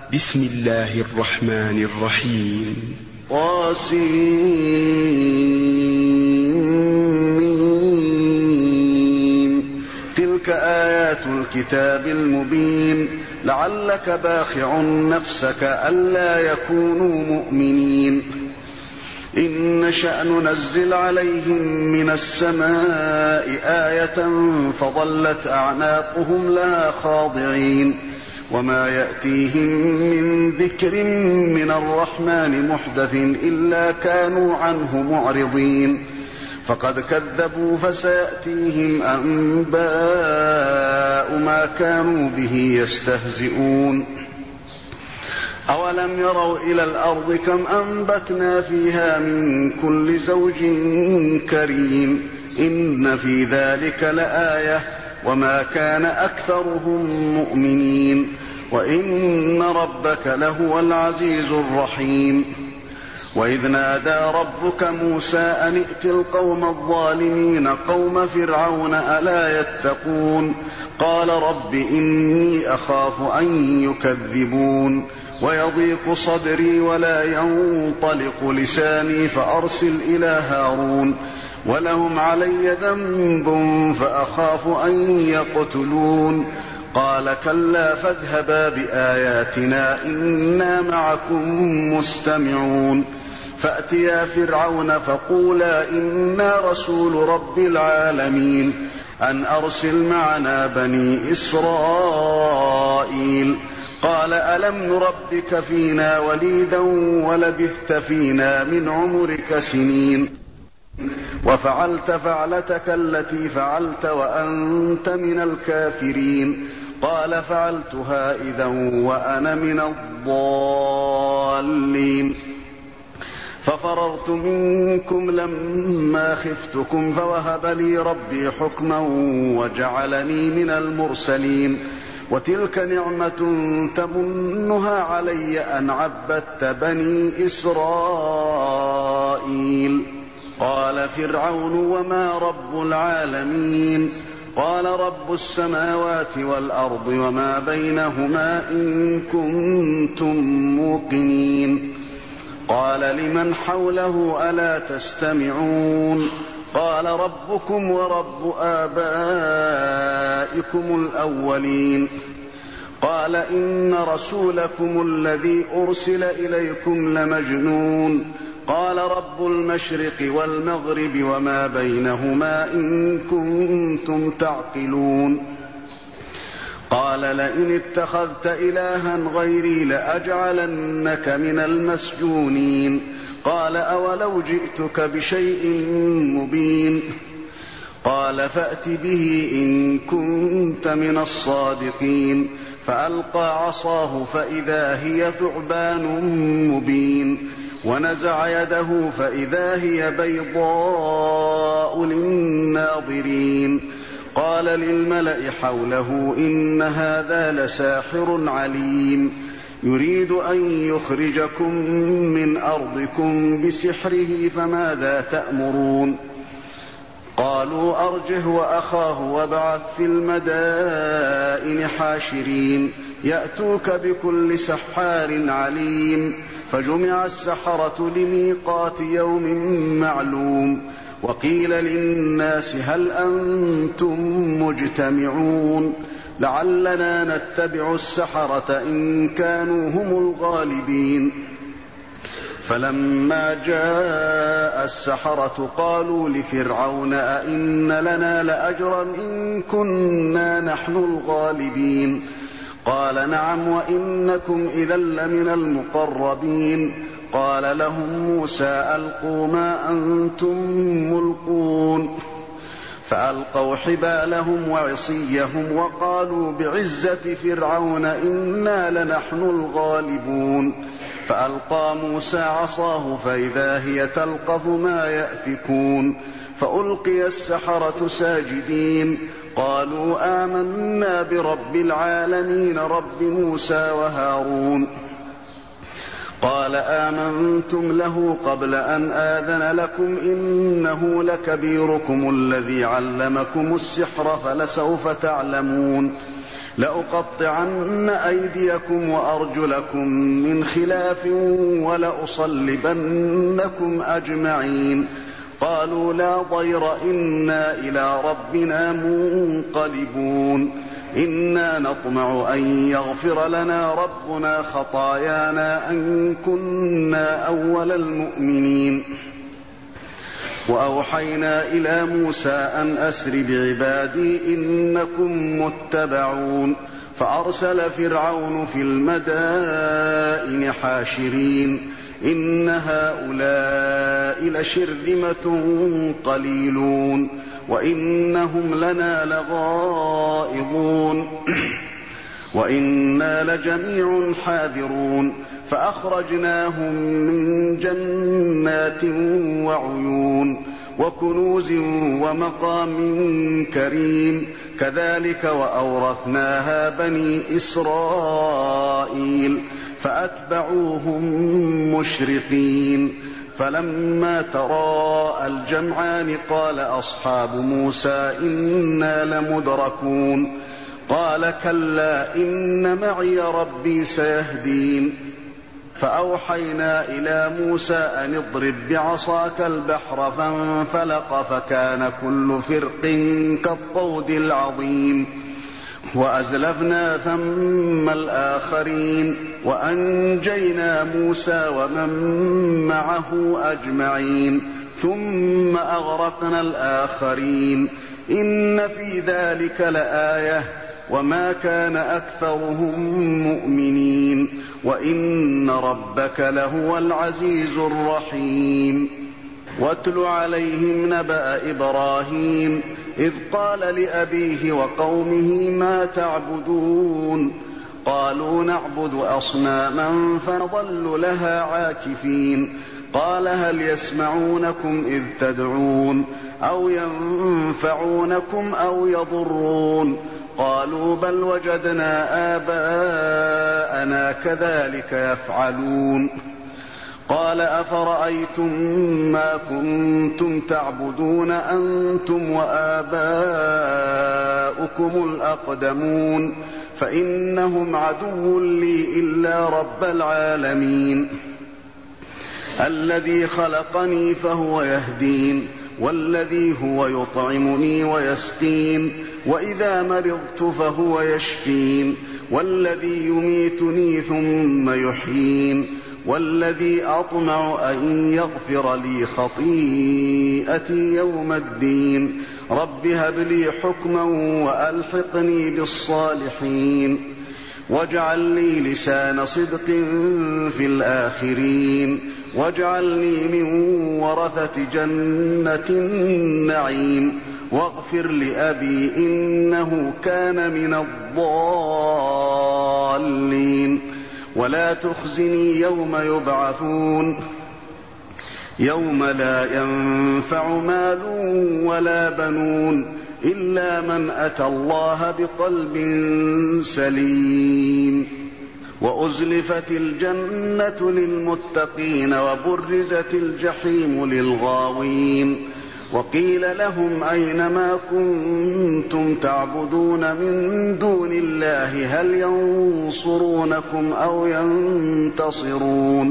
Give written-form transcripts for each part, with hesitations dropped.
بسم الله الرحمن الرحيم. طاسمين. تلك آيات الكتاب المبين. لعلك باخع نفسك ألا يكونوا مؤمنين. إن نشأ ننزل عليهم من السماء آية فظلت أعناقهم لها خاضعين وما يأتيهم من ذكر من الرحمن محدث إلا كانوا عنه معرضين. فقد كذبوا فسيأتيهم أنباء ما كانوا به يستهزئون. أولم يروا إلى الأرض كم أنبتنا فيها من كل زوج كريم إن في ذلك لآية وما كان أكثرهم مؤمنين وإن ربك لهو العزيز الرحيم. وإذ نادى ربك موسى أن ائت القوم الظالمين قوم فرعون ألا يتقون قال رب إني أخاف أن يكذبون ويضيق صدري ولا ينطلق لساني فأرسل إلى هارون ولهم علي ذنب فأخاف أن يقتلون قال كلا فاذهبا بآياتنا إنا معكم مستمعون. فأتيا فرعون فقولا إنا رسول رب العالمين أن أرسل معنا بني إسرائيل. قال ألم نربك فينا وليدا ولبثت فينا من عمرك سنين وفعلت فعلتك التي فعلت وأنت من الكافرين. قال فعلتها إذا وأنا من الضالين. ففررت منكم لما خفتكم فوهب لي ربي حكما وجعلني من المرسلين. وتلك نعمة تمنها علي أن عبدت بني إسرائيل. قال فرعون وما رب العالمين قال رب السماوات والأرض وما بينهما إن كنتم موقنين. قال لمن حوله ألا تستمعون قال ربكم ورب آبائكم الأولين. قال إن رسولكم الذي أرسل إليكم لمجنون. قال رب المشرق والمغرب وما بينهما إن كنتم تعقلون. قال لئن اتخذت إلها غيري لأجعلنك من المسجونين. قال أولو جئتك بشيء مبين. قال فأت به إن كنت من الصادقين. فألقى عصاه فإذا هي ثعبان مبين ونزع يده فإذا هي بيضاء للناظرين. قال للملأ حوله إن هذا لساحر عليم يريد أن يخرجكم من أرضكم بسحره فماذا تأمرون. قالوا أرجه وأخاه وابعث في المدائن حاشرين يأتوك بكل سحار عليم. فجمع السحرة لميقات يوم معلوم. وقيل للناس هل أنتم مجتمعون لعلنا نتبع السحرة إن كانوا هم الغالبين. فلما جاء السحرة قالوا لفرعون أئن لنا لأجرا إن كنا نحن الغالبين. قال نعم وإنكم إذا لمن المقربين. قال لهم موسى ألقوا ما أنتم ملقون. فألقوا حبالهم وعصيهم وقالوا بعزة فرعون إنا لنحن الغالبون. فألقى موسى عصاه فإذا هي تلقف ما يأفكون. فألقي السحرة ساجدين قالوا آمنا برب العالمين رب موسى وهارون. قال آمنتم له قبل أن آذن لكم إنه لكبيركم الذي علمكم السحر فلسوف تعلمون. لأقطعن أيديكم وأرجلكم من خلاف ولأصلبنكم أجمعين. قالوا لا ضير إنا إلى ربنا منقلبون. إنا نطمع أن يغفر لنا ربنا خطايانا أن كنا أول المؤمنين. وأوحينا إلى موسى أن أسر بعبادي إنكم متبعون. فأرسل فرعون في المدائن حاشرين إن هؤلاء لشرذمة قليلون وإنهم لنا لغائظون وإنا لجميع حاذرون. فأخرجناهم من جنات وعيون وكنوز ومقام كريم. كذلك وأورثناها بني إسرائيل فأتبعوهم مشرقين. فلما تراءى الجمعان قال أصحاب موسى إنا لمدركون. قال كلا إن معي ربي سيهدين. فأوحينا إلى موسى أن اضرب بعصاك البحر فانفلق فكان كل فرق كالطود العظيم. وأزلفنا ثم الآخرين وأنجينا موسى ومن معه أجمعين ثم أغرقنا الآخرين. إن في ذلك لآية وما كان أكثرهم مؤمنين وإن ربك لهو العزيز الرحيم. واتل عليهم نبأ إبراهيم إذ قال لأبيه وقومه ما تعبدون. قالوا نعبد أصناما فنظل لها عاكفين. قال هل يسمعونكم إذ تدعون أو ينفعونكم أو يضرون. قالوا بل وجدنا آباءنا كذلك يفعلون. قال أفرأيتم ما كنتم تعبدون أنتم وآباؤكم الأقدمون فإنهم عدو لي إلا رب العالمين الذي خلقني فهو يهدين والذي هو يطعمني ويسقين وإذا مرضت فهو يشفين والذي يميتني ثم يحيين والذي أطمع أن يغفر لي خطيئتي يوم الدين. رب هب لي حكما وألحقني بالصالحين واجعل لي لسان صدق في الآخرين واجعلني من ورثة جنة النعيم واغفر لأبي إنه كان من الضالين ولا تخزني يوم يبعثون يوم لا ينفع مال ولا بنون إلا من أتى الله بقلب سليم. وأزلفت الجنة للمتقين وبرزت الجحيم للغاوين وقيل لهم أين ما كنتم تعبدون من دون الله هل ينصرونكم أو ينتصرون.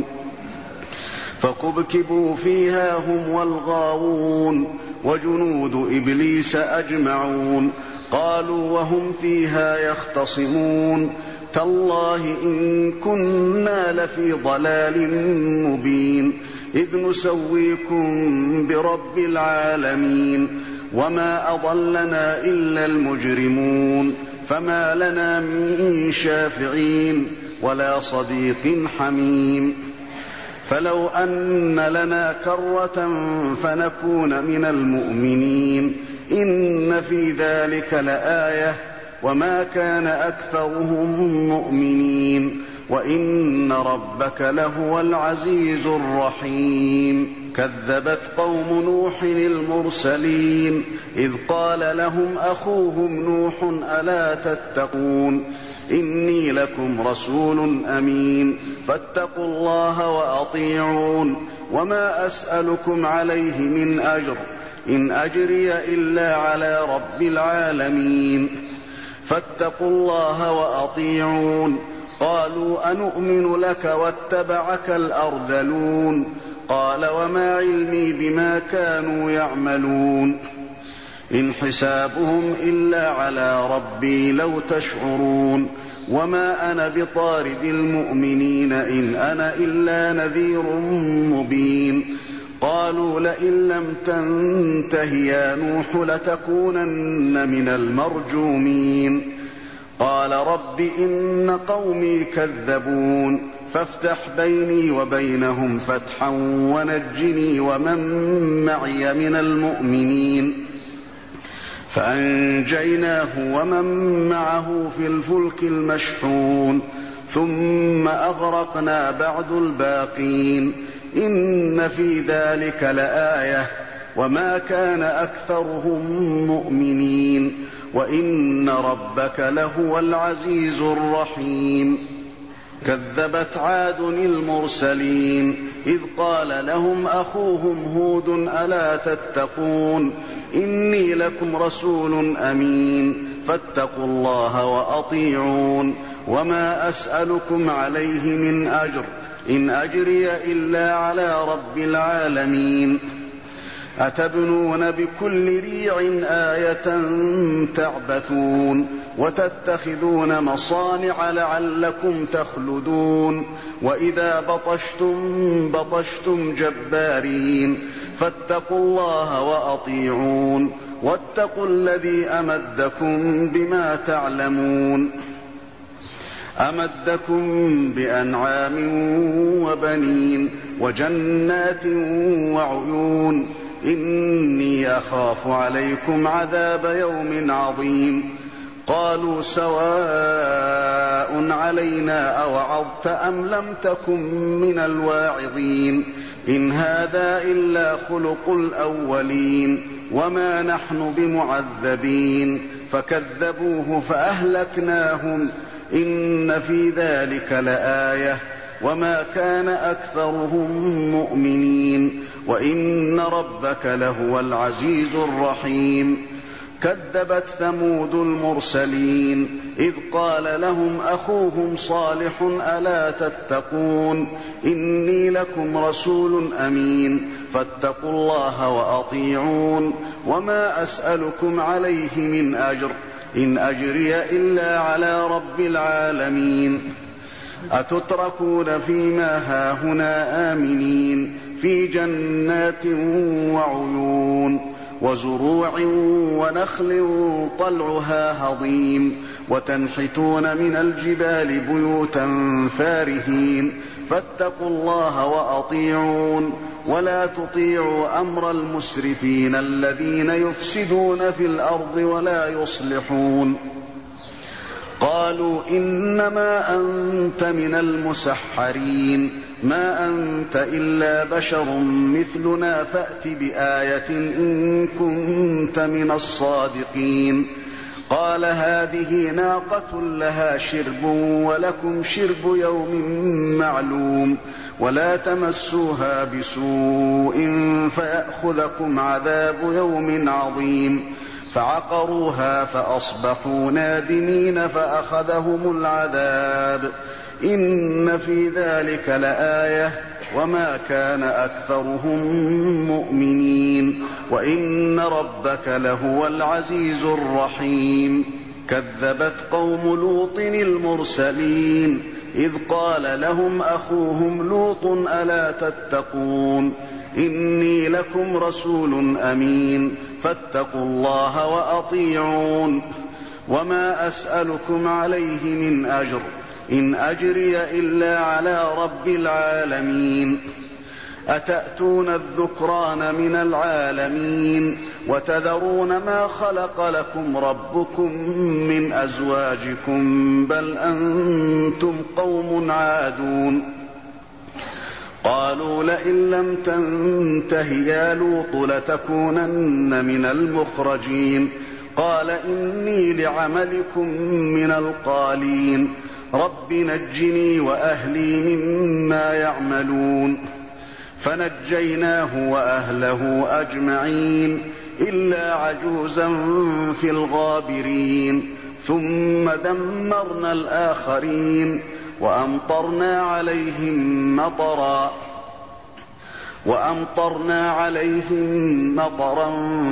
فكبكبوا فيها هم والغاوون وجنود إبليس أجمعون قالوا وهم فيها يختصمون تالله إن كنا لفي ضلال مبين إذ نسويكم برب العالمين وما أضلنا إلا المجرمون فما لنا من شافعين ولا صديق حميم. فلو أن لنا كرة فنكون من المؤمنين إن في ذلك لآية وما كان أكثرهم مؤمنين وإن ربك لهو العزيز الرحيم. كذبت قوم نوح المرسلين إذ قال لهم أخوهم نوح ألا تتقون إني لكم رسول أمين فاتقوا الله وأطيعون وما أسألكم عليه من أجر إن أجري إلا على رب العالمين. فاتقوا الله وأطيعون. قالوا أنؤمن لك واتبعك الأرذلون. قال وما علمي بما كانوا يعملون إن حسابهم إلا على ربي لو تشعرون وما أنا بطارد المؤمنين إن أنا إلا نذير مبين. قالوا لئن لم تنته يا نوح لتكونن من المرجومين. قال رب إن قومي كذبون فافتح بيني وبينهم فتحا ونجني ومن معي من المؤمنين. فأنجيناه ومن معه في الفلك المشحون ثم أغرقنا بعد الباقين. إن في ذلك لآية وما كان أكثرهم مؤمنين وإن ربك لهو العزيز الرحيم. كذبت عاد المرسلين إذ قال لهم أخوهم هود ألا تتقون إني لكم رسول أمين فاتقوا الله وأطيعون وما أسألكم عليه من أجر إن أجري إلا على رب العالمين. أتبنون بكل ريع آية تعبثون وتتخذون مصانع لعلكم تخلدون وإذا بطشتم جبارين فاتقوا الله وأطيعون واتقوا الذي أمدكم بما تعلمون. أمدكم بأنعام وبنين وجنات وعيون إني أخاف عليكم عذاب يوم عظيم. قالوا سواء علينا أوعظت أم لم تكن من الواعظين إن هذا إلا خلق الأولين وما نحن بمعذبين. فكذبوه فأهلكناهم إن في ذلك لآية وما كان أكثرهم مؤمنين وإن ربك لهو العزيز الرحيم. كذبت ثمود المرسلين إذ قال لهم أخوهم صالح ألا تتقون إني لكم رسول أمين فاتقوا الله وأطيعون وما أسألكم عليه من أجر إن أجري إلا على رب العالمين. أتتركون فيما هاهنا آمنين في جنات وعيون وزروع ونخل طلعها هضيم وتنحتون من الجبال بيوتا فارهين فاتقوا الله وأطيعون ولا تطيعوا أمر المسرفين الذين يفسدون في الأرض ولا يصلحون. قالوا إنما أنت من المسحرين ما أنت إلا بشر مثلنا فأت بآية إن كنت من الصادقين. قال هذه ناقة لها شرب ولكم شرب يوم معلوم ولا تمسوها بسوء فيأخذكم عذاب يوم عظيم. فعقروها فأصبحوا نادمين فأخذهم العذاب إن في ذلك لآية وما كان أكثرهم مؤمنين وإن ربك لهو العزيز الرحيم. كذبت قوم لوط المرسلين إذ قال لهم أخوهم لوط ألا تتقون إني لكم رسول أمين فاتقوا الله وأطيعون وما أسألكم عليه من أجر إن أجري إلا على رب العالمين. أتأتون الذكران من العالمين وتذرون ما خلق لكم ربكم من أزواجكم بل أنتم قوم عادون. قالوا لئن لم تنته يا لوط لتكونن من المخرجين. قال إني لعملكم من القالين رب نجني وأهلي مما يعملون. فنجيناه وأهله أجمعين إلا عجوزا في الغابرين ثم دمرنا الآخرين وأمطرنا عليهم مطرا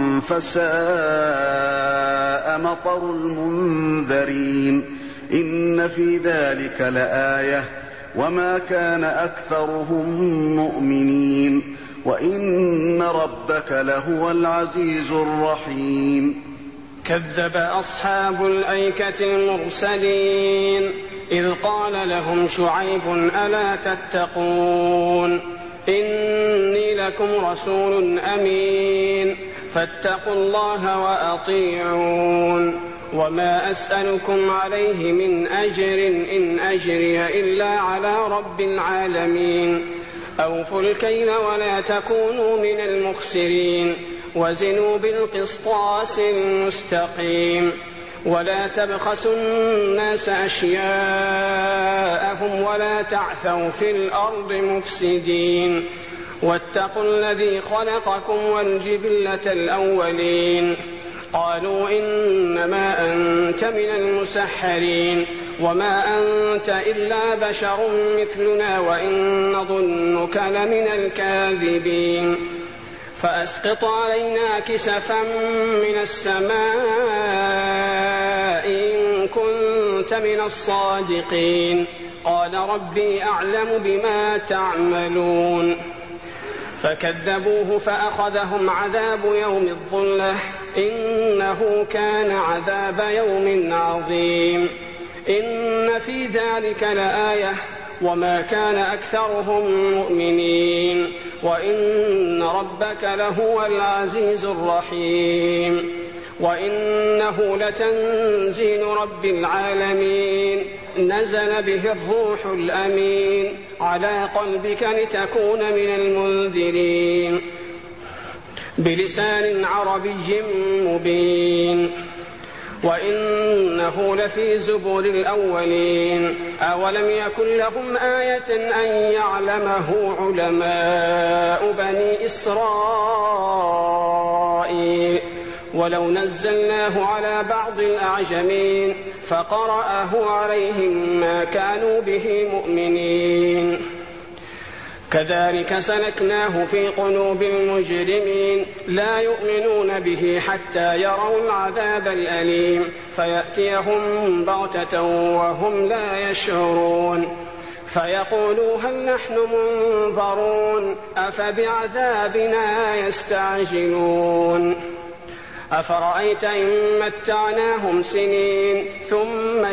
فساء مطر المنذرين إن في ذلك لآية وما كان أكثرهم مؤمنين وإن ربك لهو العزيز الرحيم. كذب أصحاب الأيكة المرسلين إذ قال لهم شعيب ألا تتقون إني لكم رسول أمين فاتقوا الله وأطيعون وما أسألكم عليه من أجر إن أجري إلا على رب العالمين أوفوا الكيل ولا تكونوا من المخسرين وزنوا بالقسطاس المستقيم ولا تبخسوا الناس أشياءهم ولا تعثوا في الأرض مفسدين واتقوا الذي خلقكم والجبلة الأولين قالوا إنما أنت من المسحرين وما أنت إلا بشر مثلنا وإن نظنك لمن الكاذبين فأسقط علينا كسفا من السماء إن كنت من الصادقين قال ربي أعلم بما تعملون فكذبوه فأخذهم عذاب يوم الظلة إنه كان عذاب يوم عظيم إن في ذلك لآية وما كان أكثرهم مؤمنين وإن ربك لهو العزيز الرحيم وإنه لتنزيل رب العالمين نزل به الروح الأمين على قلبك لتكون من المنذرين بلسان عربي مبين وإنه لفي زبر الأولين أولم يكن لهم آية أن يعلمه علماء بني إسرائيل ولو نزلناه على بعض الأعجمين فقرأه عليهم ما كانوا به مؤمنين كذلك سلكناه في قلوب المجرمين لا يؤمنون به حتى يروا العذاب الأليم فيأتيهم بغتة وهم لا يشعرون فيقولوا هل نحن منظرون أفبعذابنا يستعجلون أفرأيت إن متعناهم سنين ثم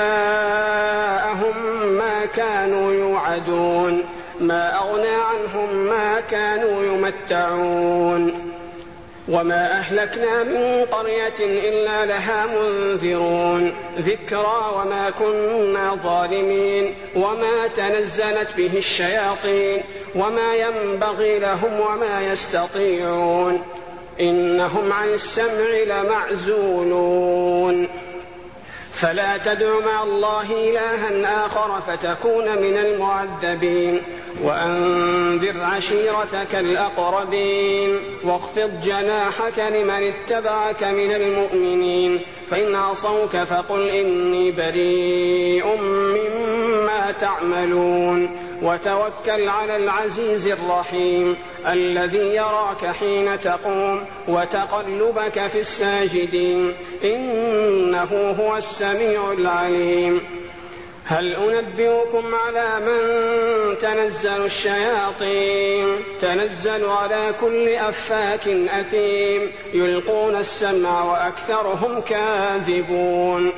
جاءهم ما كانوا يوعدون ما أغنى عنهم ما كانوا يمتعون وما أهلكنا من قرية إلا لها منذرون ذكرى وما كنا ظالمين وما تنزلت به الشياطين وما ينبغي لهم وما يستطيعون إنهم عن السمع لمعزولون فلا تدع مع الله إلها آخر فتكون من المعذبين وأنذر عشيرتك الأقربين واخفض جناحك لمن اتبعك من المؤمنين فإن عصوك فقل إني بريء مما تعملون وتوكل على العزيز الرحيم الذي يراك حين تقوم وتقلبك في الساجدين إنه هو السميع العليم هل أنبئكم على من تنزل الشياطين تنزل على كل أفاك أثيم يلقون السمع وأكثرهم كاذبون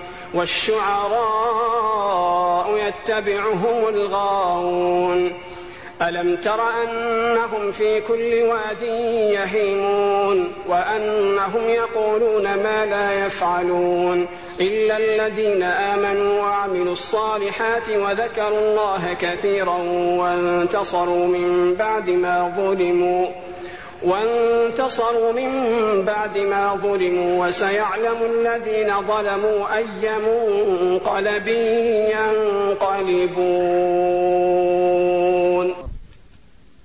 والشعراء يتبعهم الغاوون ألم تر أنهم في كل واد يهيمون وأنهم يقولون ما لا يفعلون إلا الذين آمنوا وعملوا الصالحات وذكروا الله كثيرا وانتصروا من بعد ما ظلموا وسيعلم الذين ظلموا أي منقلب ينقلبون.